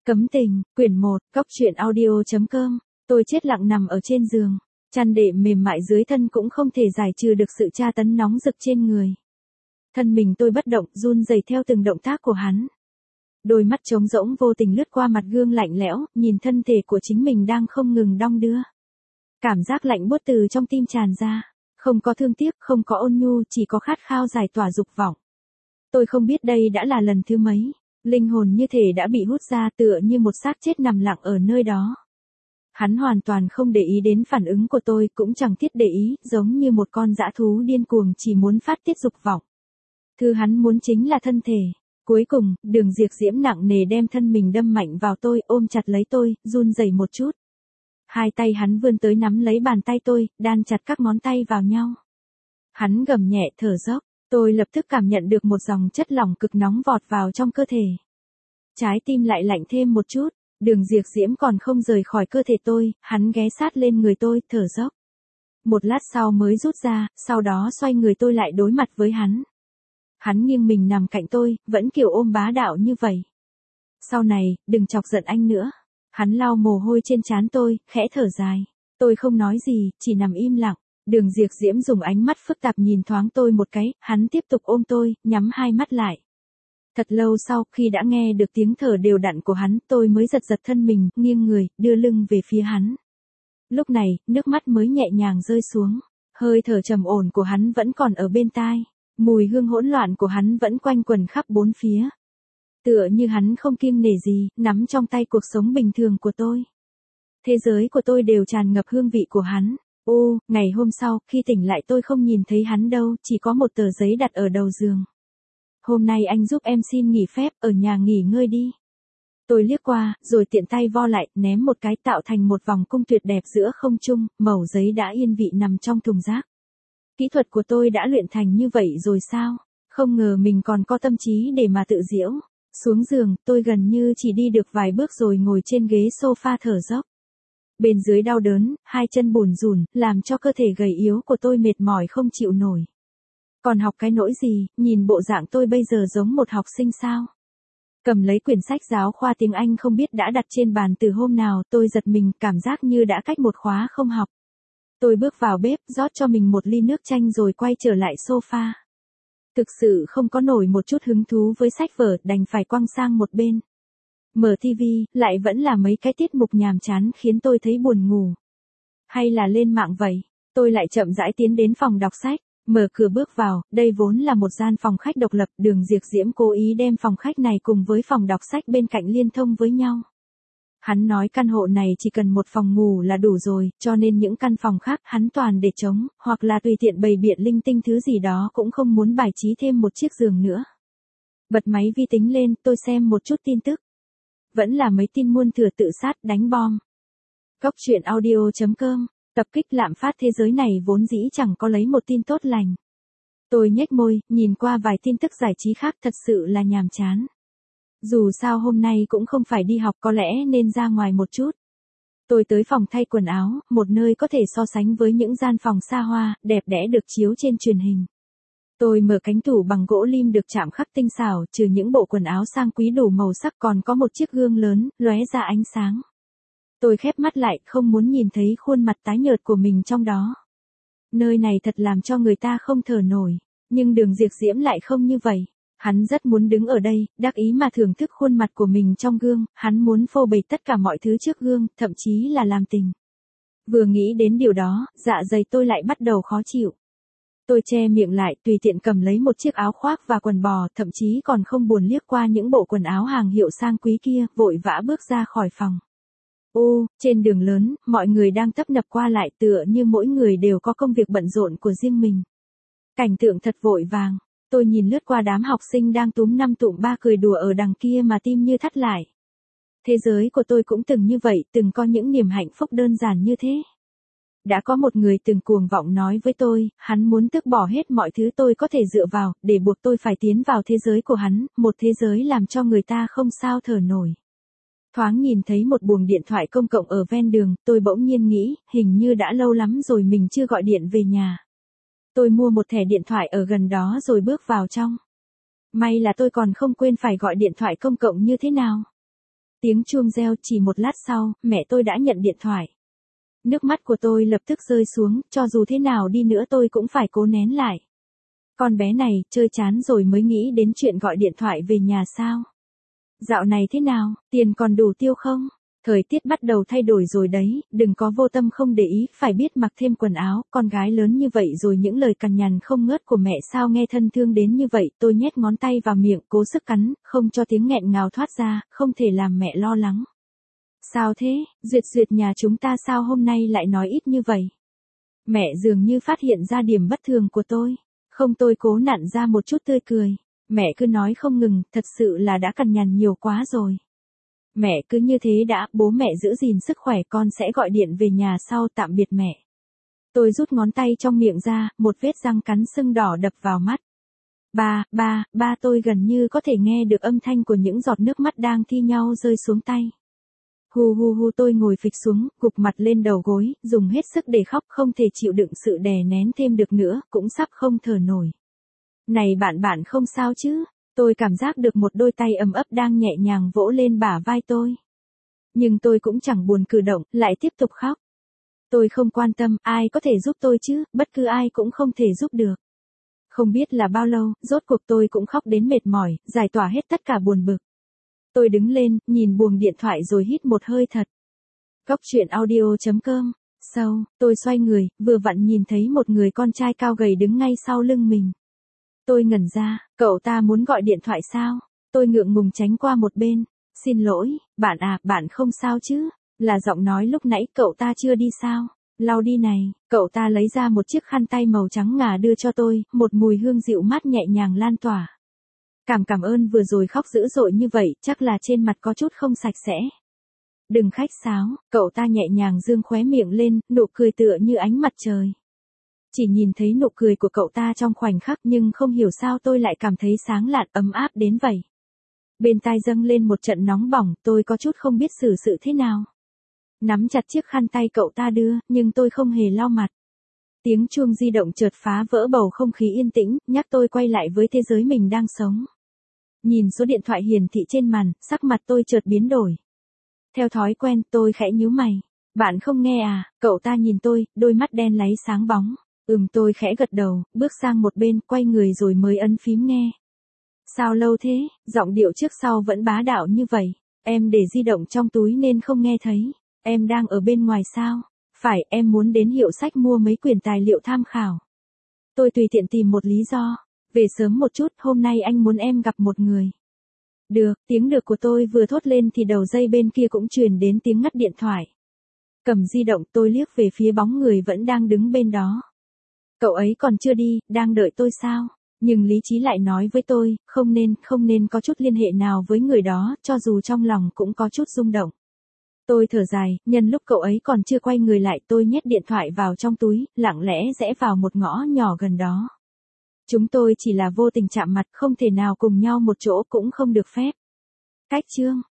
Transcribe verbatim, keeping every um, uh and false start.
Cấm tình, quyển một, cóc truyện audio chấm com. Tôi chết lặng nằm ở trên giường, chăn đệm mềm mại dưới thân cũng không thể giải trừ được sự tra tấn nóng rực trên người. Thân mình tôi bất động, run rẩy theo từng động tác của hắn. Đôi mắt trống rỗng vô tình lướt qua mặt gương lạnh lẽo, nhìn thân thể của chính mình đang không ngừng đong đưa. Cảm giác lạnh buốt từ trong tim tràn ra, không có thương tiếc, không có ôn nhu, chỉ có khát khao giải tỏa dục vọng. Tôi không biết đây đã là lần thứ mấy. Linh hồn như thể đã bị hút ra, tựa như một xác chết nằm lặng ở nơi đó. Hắn hoàn toàn không để ý đến phản ứng của tôi, cũng chẳng thiết để ý, giống như một con dã thú điên cuồng chỉ muốn phát tiết dục vọng. Thứ hắn muốn chính là thân thể. Cuối cùng, Đường Diệp Diễm nặng nề đem thân mình đâm mạnh vào tôi, ôm chặt lấy tôi, run rẩy một chút. Hai tay hắn vươn tới nắm lấy bàn tay tôi, đan chặt các ngón tay vào nhau. Hắn gầm nhẹ thở dốc. Tôi lập tức cảm nhận được một dòng chất lỏng cực nóng vọt vào trong cơ thể. Trái tim lại lạnh thêm một chút, Đường Diệp Diễm còn không rời khỏi cơ thể tôi, hắn ghé sát lên người tôi, thở dốc. Một lát sau mới rút ra, sau đó xoay người tôi lại đối mặt với hắn. Hắn nghiêng mình nằm cạnh tôi, vẫn kiểu ôm bá đạo như vậy. Sau này, đừng chọc giận anh nữa. Hắn lau mồ hôi trên trán tôi, khẽ thở dài. Tôi không nói gì, chỉ nằm im lặng. Đường Diệp Diễm dùng ánh mắt phức tạp nhìn thoáng tôi một cái, hắn tiếp tục ôm tôi, nhắm hai mắt lại. Thật lâu sau, khi đã nghe được tiếng thở đều đặn của hắn, tôi mới giật giật thân mình, nghiêng người, đưa lưng về phía hắn. Lúc này, nước mắt mới nhẹ nhàng rơi xuống. Hơi thở trầm ổn của hắn vẫn còn ở bên tai. Mùi hương hỗn loạn của hắn vẫn quanh quẩn khắp bốn phía. Tựa như hắn không kiêng nể gì, nắm trong tay cuộc sống bình thường của tôi. Thế giới của tôi đều tràn ngập hương vị của hắn. Ô, ngày hôm sau, khi tỉnh lại tôi không nhìn thấy hắn đâu, chỉ có một tờ giấy đặt ở đầu giường. Hôm nay anh giúp em xin nghỉ phép, ở nhà nghỉ ngơi đi. Tôi liếc qua, rồi tiện tay vo lại, ném một cái tạo thành một vòng cung tuyệt đẹp giữa không trung, mẩu giấy đã yên vị nằm trong thùng rác. Kỹ thuật của tôi đã luyện thành như vậy rồi sao? Không ngờ mình còn có tâm trí để mà tự giễu. Xuống giường, tôi gần như chỉ đi được vài bước rồi ngồi trên ghế sofa thở dốc. Bên dưới đau đớn, hai chân bủn rủn, làm cho cơ thể gầy yếu của tôi mệt mỏi không chịu nổi. Còn học cái nỗi gì, nhìn bộ dạng tôi bây giờ giống một học sinh sao? Cầm lấy quyển sách giáo khoa tiếng Anh không biết đã đặt trên bàn từ hôm nào, tôi giật mình, cảm giác như đã cách một khóa không học. Tôi bước vào bếp, rót cho mình một ly nước chanh rồi quay trở lại sofa. Thực sự không có nổi một chút hứng thú với sách vở, đành phải quăng sang một bên. Mở ti vi, lại vẫn là mấy cái tiết mục nhàm chán khiến tôi thấy buồn ngủ. Hay là lên mạng vậy? Tôi lại chậm rãi tiến đến phòng đọc sách, mở cửa bước vào, đây vốn là một gian phòng khách độc lập, Đường Diệp Diễm cố ý đem phòng khách này cùng với phòng đọc sách bên cạnh liên thông với nhau. Hắn nói căn hộ này chỉ cần một phòng ngủ là đủ rồi, cho nên những căn phòng khác hắn toàn để trống, hoặc là tùy tiện bày biện linh tinh thứ gì đó cũng không muốn bài trí thêm một chiếc giường nữa. Bật máy vi tính lên, tôi xem một chút tin tức. Vẫn là mấy tin muôn thừa tự sát, đánh bom. Cóc truyện audio chấm com, tập kích lạm phát thế giới này vốn dĩ chẳng có lấy một tin tốt lành. Tôi nhếch môi, nhìn qua vài tin tức giải trí khác thật sự là nhàm chán. Dù sao hôm nay cũng không phải đi học, có lẽ nên ra ngoài một chút. Tôi tới phòng thay quần áo, một nơi có thể so sánh với những gian phòng xa hoa, đẹp đẽ được chiếu trên truyền hình. Tôi mở cánh tủ bằng gỗ lim được chạm khắc tinh xảo, trừ những bộ quần áo sang quý đủ màu sắc còn có một chiếc gương lớn, lóe ra ánh sáng. Tôi khép mắt lại, không muốn nhìn thấy khuôn mặt tái nhợt của mình trong đó. Nơi này thật làm cho người ta không thở nổi, nhưng Đường Diệp Diễm lại không như vậy. Hắn rất muốn đứng ở đây, đắc ý mà thưởng thức khuôn mặt của mình trong gương, hắn muốn phô bày tất cả mọi thứ trước gương, thậm chí là làm tình. Vừa nghĩ đến điều đó, dạ dày tôi lại bắt đầu khó chịu. Tôi che miệng lại, tùy tiện cầm lấy một chiếc áo khoác và quần bò, thậm chí còn không buồn liếc qua những bộ quần áo hàng hiệu sang quý kia, vội vã bước ra khỏi phòng. Ô, trên đường lớn, mọi người đang tấp nập qua lại tựa như mỗi người đều có công việc bận rộn của riêng mình. Cảnh tượng thật vội vàng. Tôi nhìn lướt qua đám học sinh đang túm năm tụm ba cười đùa ở đằng kia mà tim như thắt lại. Thế giới của tôi cũng từng như vậy, từng có những niềm hạnh phúc đơn giản như thế. Đã có một người từng cuồng vọng nói với tôi, hắn muốn tước bỏ hết mọi thứ tôi có thể dựa vào, để buộc tôi phải tiến vào thế giới của hắn, một thế giới làm cho người ta không sao thở nổi. Thoáng nhìn thấy một buồng điện thoại công cộng ở ven đường, tôi bỗng nhiên nghĩ, hình như đã lâu lắm rồi mình chưa gọi điện về nhà. Tôi mua một thẻ điện thoại ở gần đó rồi bước vào trong. May là tôi còn không quên phải gọi điện thoại công cộng như thế nào. Tiếng chuông reo, chỉ một lát sau, mẹ tôi đã nhận điện thoại. Nước mắt của tôi lập tức rơi xuống, cho dù thế nào đi nữa tôi cũng phải cố nén lại. Con bé này, chơi chán rồi mới nghĩ đến chuyện gọi điện thoại về nhà sao? Dạo này thế nào, tiền còn đủ tiêu không? Thời tiết bắt đầu thay đổi rồi đấy, đừng có vô tâm không để ý, phải biết mặc thêm quần áo, con gái lớn như vậy rồi những lời cằn nhằn không ngớt của mẹ sao nghe thân thương đến như vậy, tôi nhét ngón tay vào miệng, cố sức cắn, không cho tiếng nghẹn ngào thoát ra, không thể làm mẹ lo lắng. Sao thế, Duyệt Duyệt nhà chúng ta sao hôm nay lại nói ít như vậy? Mẹ dường như phát hiện ra điểm bất thường của tôi. Không, tôi cố nặn ra một chút tươi cười. Mẹ cứ nói không ngừng, thật sự là đã cằn nhằn nhiều quá rồi. Mẹ cứ như thế đã, bố mẹ giữ gìn sức khỏe, con sẽ gọi điện về nhà sau, tạm biệt mẹ. Tôi rút ngón tay trong miệng ra, một vết răng cắn sưng đỏ đập vào mắt. Ba, ba, ba tôi gần như có thể nghe được âm thanh của những giọt nước mắt đang thi nhau rơi xuống tay. Hu hu hu tôi ngồi phịch xuống, gục mặt lên đầu gối, dùng hết sức để khóc, không thể chịu đựng sự đè nén thêm được nữa, cũng sắp không thở nổi. Này bạn bạn không sao chứ? Tôi cảm giác được một đôi tay ấm ấp đang nhẹ nhàng vỗ lên bả vai tôi. Nhưng tôi cũng chẳng buồn cử động, lại tiếp tục khóc. Tôi không quan tâm, ai có thể giúp tôi chứ, bất cứ ai cũng không thể giúp được. Không biết là bao lâu, rốt cuộc tôi cũng khóc đến mệt mỏi, giải tỏa hết tất cả buồn bực. Tôi đứng lên, nhìn buồng điện thoại rồi hít một hơi thật. Góc truyện audio chấm com. Sau, tôi xoay người, vừa vặn nhìn thấy một người con trai cao gầy đứng ngay sau lưng mình. Tôi ngẩn ra, cậu ta muốn gọi điện thoại sao? Tôi ngượng ngùng tránh qua một bên. Xin lỗi, bạn à, bạn không sao chứ? Là giọng nói lúc nãy, cậu ta chưa đi sao? Lau đi này, cậu ta lấy ra một chiếc khăn tay màu trắng ngà đưa cho tôi, một mùi hương dịu mát nhẹ nhàng lan tỏa. Cảm cảm ơn, vừa rồi khóc dữ dội như vậy, chắc là trên mặt có chút không sạch sẽ. Đừng khách sáo, cậu ta nhẹ nhàng dương khóe miệng lên, nụ cười tựa như ánh mặt trời. Chỉ nhìn thấy nụ cười của cậu ta trong khoảnh khắc nhưng không hiểu sao tôi lại cảm thấy sáng lạn ấm áp đến vậy. Bên tai dâng lên một trận nóng bỏng, tôi có chút không biết xử sự thế nào. Nắm chặt chiếc khăn tay cậu ta đưa, nhưng tôi không hề lau mặt. Tiếng chuông di động chợt phá vỡ bầu không khí yên tĩnh, nhắc tôi quay lại với thế giới mình đang sống. Nhìn số điện thoại hiển thị trên màn, sắc mặt tôi chợt biến đổi. Theo thói quen, tôi khẽ nhíu mày. Bạn không nghe à? Cậu ta nhìn tôi, đôi mắt đen láy sáng bóng. Ừm, tôi khẽ gật đầu, bước sang một bên, quay người rồi mới ấn phím nghe. Sao lâu thế? Giọng điệu trước sau vẫn bá đạo như vậy. Em để di động trong túi nên không nghe thấy. Em đang ở bên ngoài sao? Phải, em muốn đến hiệu sách mua mấy quyển tài liệu tham khảo. Tôi tùy tiện tìm một lý do. Về sớm một chút, hôm nay anh muốn em gặp một người. Được, tiếng được của tôi vừa thốt lên thì đầu dây bên kia cũng truyền đến tiếng ngắt điện thoại. Cầm di động, tôi liếc về phía bóng người vẫn đang đứng bên đó. Cậu ấy còn chưa đi, đang đợi tôi sao? Nhưng lý trí lại nói với tôi, không nên, không nên có chút liên hệ nào với người đó, cho dù trong lòng cũng có chút rung động. Tôi thở dài, nhân lúc cậu ấy còn chưa quay người lại, tôi nhét điện thoại vào trong túi, lặng lẽ rẽ vào một ngõ nhỏ gần đó. Chúng tôi chỉ là vô tình chạm mặt, không thể nào cùng nhau một chỗ, cũng không được phép. Cách chương